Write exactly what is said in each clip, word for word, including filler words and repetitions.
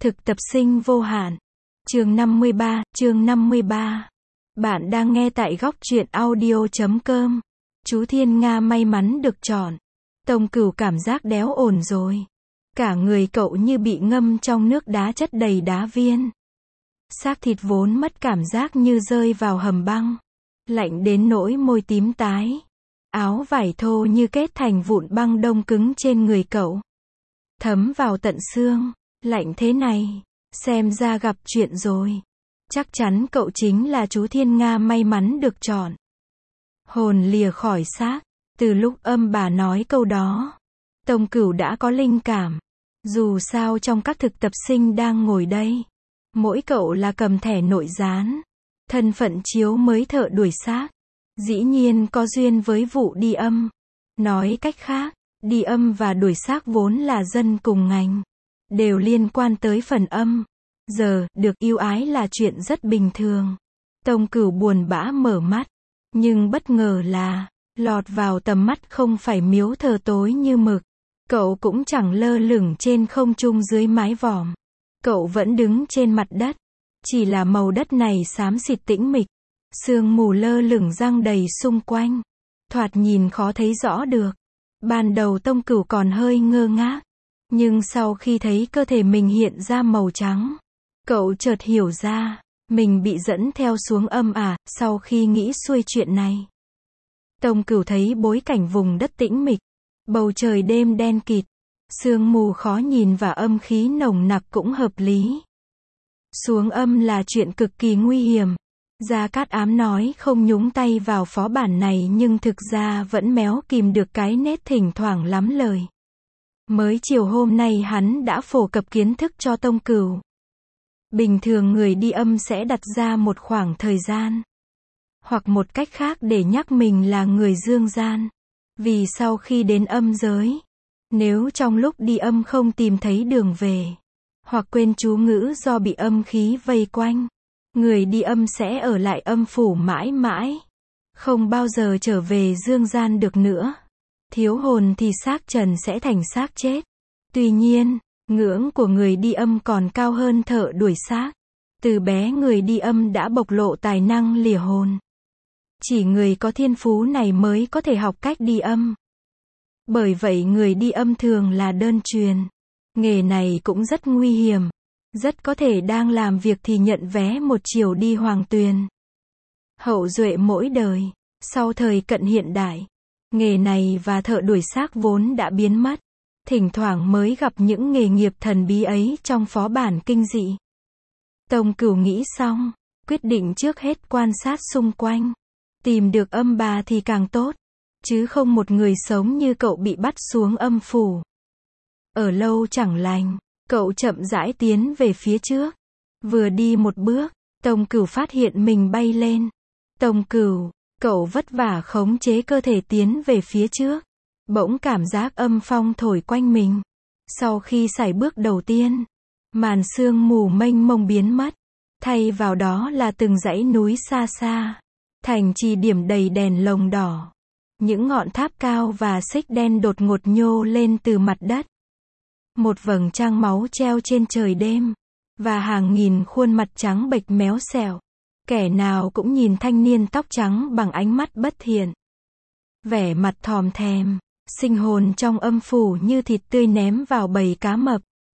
Thực tập sinh vô hạn. Chương năm mươi ba, chương năm mươi ba. Bạn đang nghe tại góc truyện audio chấm com. Chú Thiên Nga may mắn được chọn. Tông Cửu cảm giác đéo ổn rồi. Cả người cậu như bị ngâm trong nước đá chất đầy đá viên. Xác thịt vốn mất cảm giác như rơi vào hầm băng. Lạnh đến nỗi môi tím tái. Áo vải thô như kết thành vụn băng đông cứng trên người cậu. Thấm vào tận xương. Lạnh thế này, xem ra gặp chuyện rồi. Chắc chắn cậu chính là chú Thiên Nga may mắn được chọn. Hồn lìa khỏi xác, từ lúc âm bà nói câu đó, Tông Cửu đã có linh cảm. Dù sao trong các thực tập sinh đang ngồi đây, mỗi cậu là cầm thẻ nội gián, thân phận chiếu mới thợ đuổi xác. Dĩ nhiên có duyên với vụ đi âm. Nói cách khác, đi âm và đuổi xác vốn là dân cùng ngành. Đều liên quan tới phần âm. Giờ, được yêu ái là chuyện rất bình thường. Tông Cửu buồn bã mở mắt. Nhưng bất ngờ là, lọt vào tầm mắt không phải miếu thờ tối như mực. Cậu cũng chẳng lơ lửng trên không trung dưới mái vòm. Cậu vẫn đứng trên mặt đất. Chỉ là màu đất này xám xịt tĩnh mịch. Sương mù lơ lửng giăng đầy xung quanh. Thoạt nhìn khó thấy rõ được. Ban đầu Tông Cửu còn hơi ngơ ngác. Nhưng sau khi thấy cơ thể mình hiện ra màu trắng, cậu chợt hiểu ra, mình bị dẫn theo xuống âm à, sau khi nghĩ xuôi chuyện này. Tông Cửu thấy bối cảnh vùng đất tĩnh mịch, bầu trời đêm đen kịt, sương mù khó nhìn và âm khí nồng nặc cũng hợp lý. Xuống âm là chuyện cực kỳ nguy hiểm. Gia Cát Ám nói không nhúng tay vào phó bản này nhưng thực ra vẫn méo kìm được cái nết thỉnh thoảng lắm lời. Mới chiều hôm nay hắn đã phổ cập kiến thức cho Tông Cửu. Bình thường người đi âm sẽ đặt ra một khoảng thời gian. Hoặc một cách khác để nhắc mình là người dương gian. Vì sau khi đến âm giới, nếu trong lúc đi âm không tìm thấy đường về, hoặc quên chú ngữ do bị âm khí vây quanh, người đi âm sẽ ở lại âm phủ mãi mãi. Không bao giờ trở về dương gian được nữa. Thiếu hồn thì xác trần sẽ thành xác chết. Tuy nhiên, ngưỡng của người đi âm còn cao hơn thợ đuổi xác. Từ bé người đi âm đã bộc lộ tài năng lìa hồn. Chỉ người có thiên phú này mới có thể học cách đi âm. Bởi vậy người đi âm thường là đơn truyền. Nghề này cũng rất nguy hiểm. Rất có thể đang làm việc thì nhận vé một chiều đi hoàng tuyền. Hậu duệ mỗi đời, sau thời cận hiện đại, nghề này và thợ đuổi xác vốn đã biến mất. Thỉnh thoảng mới gặp những nghề nghiệp thần bí ấy trong phó bản kinh dị. Tông Cửu nghĩ xong, quyết định trước hết quan sát xung quanh. Tìm được âm bà thì càng tốt. Chứ không một người sống như cậu bị bắt xuống âm phủ. Ở lâu chẳng lành, cậu chậm rãi tiến về phía trước. Vừa đi một bước, Tông Cửu phát hiện mình bay lên. Tông Cửu, cậu vất vả khống chế cơ thể tiến về phía trước. Bỗng cảm giác âm phong thổi quanh mình. Sau khi sải bước đầu tiên, màn sương mù mênh mông biến mất. Thay vào đó là từng dãy núi xa xa. Thành trì điểm đầy đèn lồng đỏ. Những ngọn tháp cao và xích đen đột ngột nhô lên từ mặt đất. Một vầng trăng máu treo trên trời đêm. Và hàng nghìn khuôn mặt trắng bệch méo xẹo. Kẻ nào cũng nhìn thanh niên tóc trắng bằng ánh mắt bất thiện. Vẻ mặt thòm thèm. Sinh hồn trong âm phủ như thịt tươi ném vào bầy cá mập.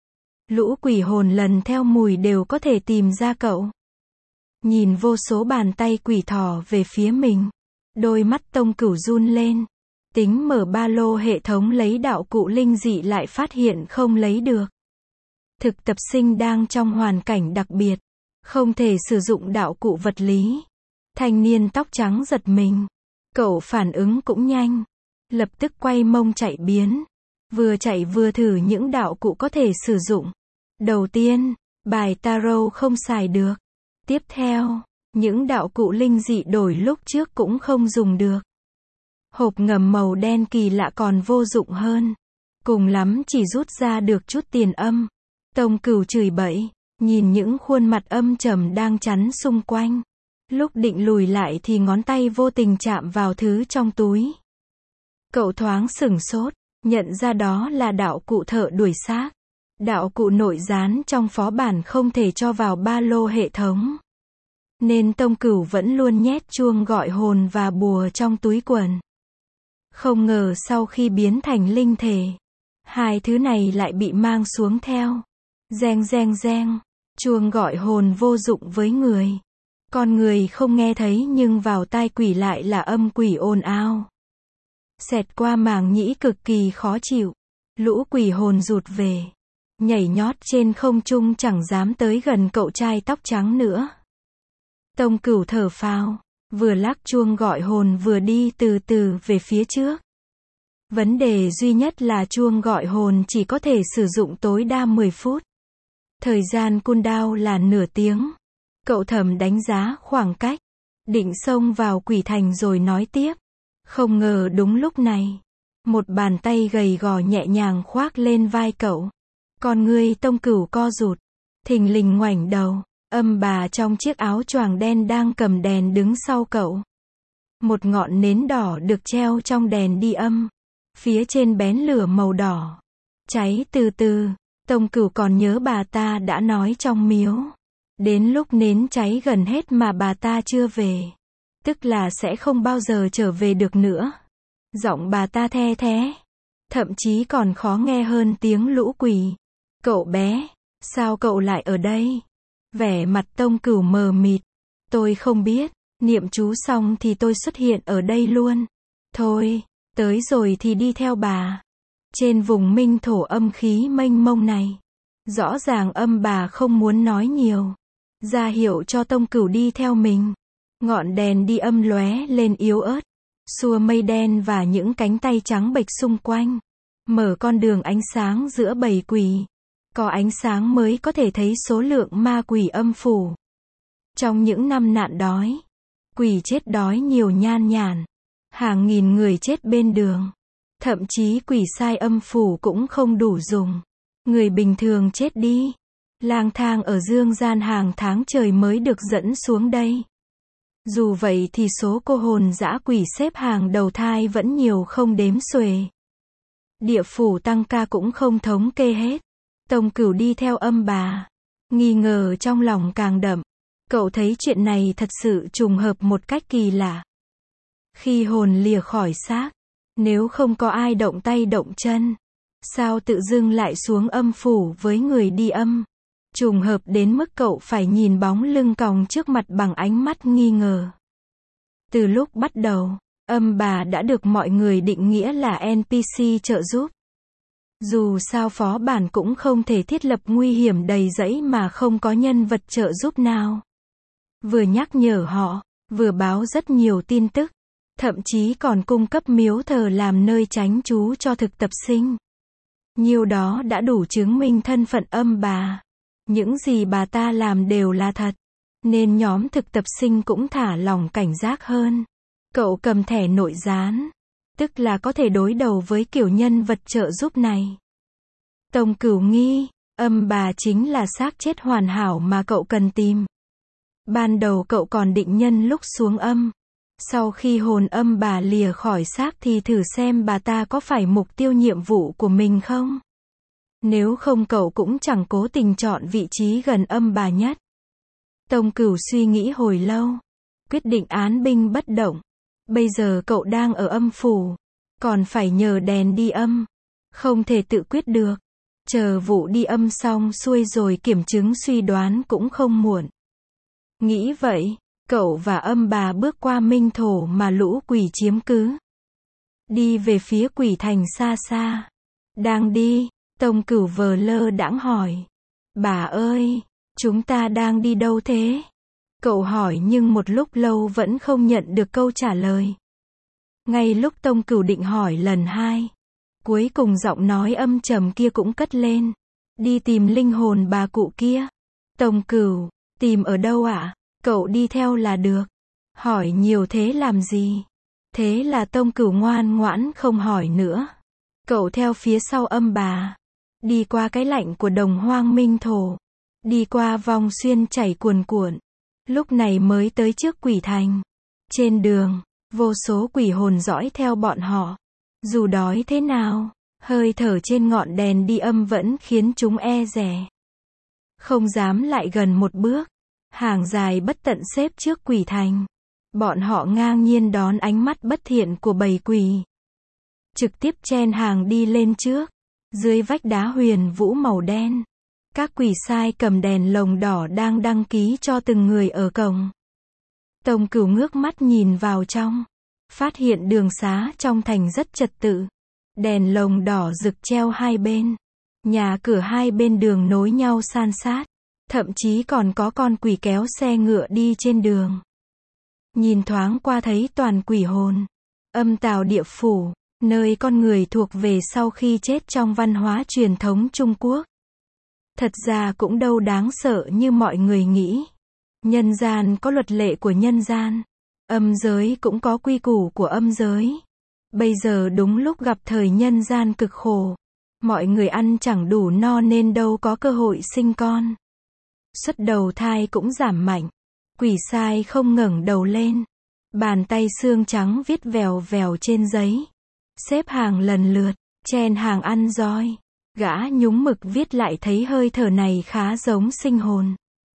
Lũ quỷ hồn lần theo mùi đều có thể tìm ra cậu. Nhìn vô số bàn tay quỷ thò về phía mình. Đôi mắt Tông Cửu run lên. Tính mở ba lô hệ thống lấy đạo cụ linh dị lại phát hiện không lấy được. Thực tập sinh đang trong hoàn cảnh đặc biệt. Không thể sử dụng đạo cụ vật lý. Thanh niên tóc trắng giật mình. Cậu phản ứng cũng nhanh. Lập tức quay mông chạy biến. Vừa chạy vừa thử những đạo cụ có thể sử dụng. Đầu tiên, bài tarot không xài được. Tiếp theo, những đạo cụ linh dị đổi lúc trước cũng không dùng được. Hộp ngầm màu đen kỳ lạ còn vô dụng hơn. Cùng lắm chỉ rút ra được chút tiền âm. Tông Cửu chửi bậy, nhìn những khuôn mặt âm trầm đang chắn xung quanh. Lúc định lùi lại thì ngón tay vô tình chạm vào thứ trong túi. Cậu thoáng sửng sốt, nhận ra đó là đạo cụ thợ đuổi xác. Đạo cụ nội gián trong phó bản không thể cho vào ba lô hệ thống. Nên Tông Cửu vẫn luôn nhét chuông gọi hồn và bùa trong túi quần. Không ngờ sau khi biến thành linh thể, hai thứ này lại bị mang xuống theo. Reng reng reng, chuông gọi hồn vô dụng với người. Con người không nghe thấy nhưng vào tai quỷ lại là âm quỷ ồn ào. Xẹt qua màng nhĩ cực kỳ khó chịu. Lũ quỷ hồn rụt về. Nhảy nhót trên không trung chẳng dám tới gần cậu trai tóc trắng nữa. Tông Cửu thở phào, vừa lắc chuông gọi hồn vừa đi từ từ về phía trước. Vấn đề duy nhất là chuông gọi hồn chỉ có thể sử dụng tối đa mười phút. Thời gian cooldown là nửa tiếng. Cậu thầm đánh giá khoảng cách, định xông vào quỷ thành rồi nói tiếp. Không ngờ đúng lúc này, một bàn tay gầy gò nhẹ nhàng khoác lên vai cậu. Con ngươi Tông Cửu co rụt, thình lình ngoảnh đầu, âm bà trong chiếc áo choàng đen đang cầm đèn đứng sau cậu. Một ngọn nến đỏ được treo trong đèn đi âm, phía trên bén lửa màu đỏ, cháy từ từ. Tông Cửu còn nhớ bà ta đã nói trong miếu, đến lúc nến cháy gần hết mà bà ta chưa về, tức là sẽ không bao giờ trở về được nữa. Giọng bà ta the thé, thậm chí còn khó nghe hơn tiếng lũ quỷ. Cậu bé, sao cậu lại ở đây? Vẻ mặt Tông Cửu mờ mịt. Tôi không biết, niệm chú xong thì tôi xuất hiện ở đây luôn. Thôi, tới rồi thì đi theo bà. Trên vùng minh thổ âm khí mênh mông này, rõ ràng âm bà không muốn nói nhiều, ra hiệu cho Tông Cửu đi theo mình. Ngọn đèn đi âm lóe lên yếu ớt, xua mây đen và những cánh tay trắng bệch xung quanh, mở con đường ánh sáng giữa bầy quỷ. Có ánh sáng mới có thể thấy số lượng ma quỷ âm phủ. Trong những năm nạn đói, quỷ chết đói nhiều nhan nhản, hàng nghìn người chết bên đường. Thậm chí quỷ sai âm phủ cũng không đủ dùng. Người bình thường chết đi, lang thang ở dương gian hàng tháng trời mới được dẫn xuống đây. Dù vậy thì số cô hồn dã quỷ xếp hàng đầu thai vẫn nhiều không đếm xuể. Địa phủ tăng ca cũng không thống kê hết. Tông Cửu đi theo âm bà, nghi ngờ trong lòng càng đậm. Cậu thấy chuyện này thật sự trùng hợp một cách kỳ lạ. Khi hồn lìa khỏi xác, nếu không có ai động tay động chân, sao tự dưng lại xuống âm phủ với người đi âm? Trùng hợp đến mức cậu phải nhìn bóng lưng còng trước mặt bằng ánh mắt nghi ngờ. Từ lúc bắt đầu, âm bà đã được mọi người định nghĩa là en pê xê trợ giúp. Dù sao phó bản cũng không thể thiết lập nguy hiểm đầy rẫy mà không có nhân vật trợ giúp nào. Vừa nhắc nhở họ, vừa báo rất nhiều tin tức, thậm chí còn cung cấp miếu thờ làm nơi tránh trú cho thực tập sinh. Nhiều đó đã đủ chứng minh thân phận âm bà. Những gì bà ta làm đều là thật, nên nhóm thực tập sinh cũng thả lỏng cảnh giác hơn. Cậu cầm thẻ nội gián, tức là có thể đối đầu với kiểu nhân vật trợ giúp này. Tông Cửu nghi, âm bà chính là xác chết hoàn hảo mà cậu cần tìm. Ban đầu cậu còn định nhân lúc xuống âm, sau khi hồn âm bà lìa khỏi xác thì thử xem bà ta có phải mục tiêu nhiệm vụ của mình không. Nếu không cậu cũng chẳng cố tình chọn vị trí gần âm bà nhất. Tông Cửu suy nghĩ hồi lâu, quyết định án binh bất động. Bây giờ cậu đang ở âm phủ, còn phải nhờ đèn đi âm, không thể tự quyết được. Chờ vụ đi âm xong xuôi rồi kiểm chứng suy đoán cũng không muộn. Nghĩ vậy, cậu và âm bà bước qua minh thổ mà lũ quỷ chiếm cứ. Đi về phía quỷ thành xa xa. Đang đi, Tông Cửu vờ lơ đãng hỏi. Bà ơi, chúng ta đang đi đâu thế? Cậu hỏi nhưng một lúc lâu vẫn không nhận được câu trả lời. Ngay lúc Tông Cửu định hỏi lần hai, cuối cùng giọng nói âm trầm kia cũng cất lên. Đi tìm linh hồn bà cụ kia. Tông Cửu, tìm ở đâu ạ? Cậu đi theo là được. Hỏi nhiều thế làm gì? Thế là Tông Cửu ngoan ngoãn không hỏi nữa. Cậu theo phía sau âm bà, đi qua cái lạnh của đồng hoang minh thổ, đi qua vòng xuyên chảy cuồn cuộn, lúc này mới tới trước quỷ thành. Trên đường, vô số quỷ hồn dõi theo bọn họ. Dù đói thế nào, Hơi thở trên ngọn đèn đi âm vẫn khiến chúng e dè. Không dám lại gần một bước. Hàng dài bất tận xếp trước quỷ thành. Bọn họ ngang nhiên đón ánh mắt bất thiện của bầy quỷ. Trực tiếp chen hàng đi lên trước. Dưới vách đá huyền vũ màu đen. Các quỷ sai cầm đèn lồng đỏ đang đăng ký cho từng người ở cổng. Tông Cửu ngước mắt nhìn vào trong. Phát hiện đường xá trong thành rất trật tự. Đèn lồng đỏ rực treo hai bên. Nhà cửa hai bên đường nối nhau san sát. Thậm chí còn có con quỷ kéo xe ngựa đi trên đường. Nhìn thoáng qua thấy toàn quỷ hồn. Âm tào địa phủ, nơi con người thuộc về sau khi chết trong văn hóa truyền thống Trung Quốc. Thật ra cũng đâu đáng sợ như mọi người nghĩ. Nhân gian có luật lệ của nhân gian. Âm giới cũng có quy củ của âm giới. Bây giờ đúng lúc gặp thời nhân gian cực khổ. Mọi người ăn chẳng đủ no nên đâu có cơ hội sinh con. Suất đầu thai cũng giảm mạnh. Quỷ sai không ngẩng đầu lên. Bàn tay xương trắng viết vèo vèo trên giấy. Xếp hàng lần lượt, chen hàng ăn roi. Gã nhúng mực viết lại thấy hơi thở này khá giống sinh hồn.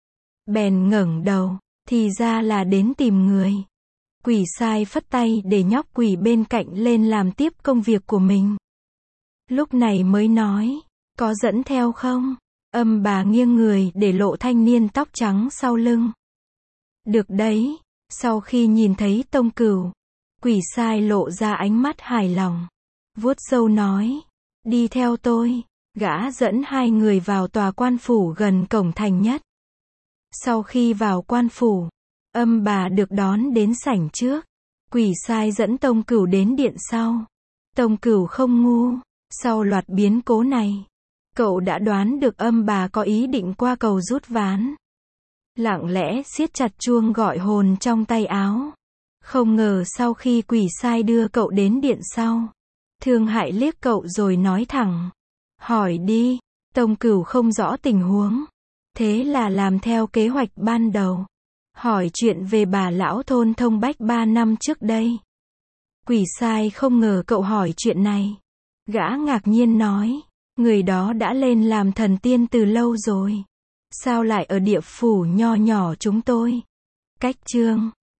Bèn ngẩng đầu, thì ra là đến tìm người. Quỷ sai phất tay để nhóc quỷ bên cạnh lên làm tiếp công việc của mình. Lúc này mới nói, có dẫn theo không? Âm bà nghiêng người để lộ thanh niên tóc trắng sau lưng. Được đấy, sau khi nhìn thấy Tông Cửu, quỷ sai lộ ra ánh mắt hài lòng. Vuốt râu nói, đi theo tôi. Gã dẫn hai người vào tòa quan phủ gần cổng thành nhất. Sau khi vào quan phủ, âm bà được đón đến sảnh trước. Quỷ sai dẫn Tông Cửu đến điện sau. Tông Cửu không ngu. Sau loạt biến cố này, cậu đã đoán được âm bà có ý định qua cầu rút ván. Lặng lẽ siết chặt chuông gọi hồn trong tay áo. Không ngờ sau khi quỷ sai đưa cậu đến điện sau, Thương Hại liếc cậu rồi nói thẳng. Hỏi đi. Tông Cửu không rõ tình huống. Thế là làm theo kế hoạch ban đầu. Hỏi chuyện về bà lão thôn Thông Bách ba năm trước đây. Quỷ sai không ngờ cậu hỏi chuyện này. Gã ngạc nhiên nói. Người đó đã lên làm thần tiên từ lâu rồi. Sao lại ở địa phủ nho nhỏ chúng tôi? Cách chương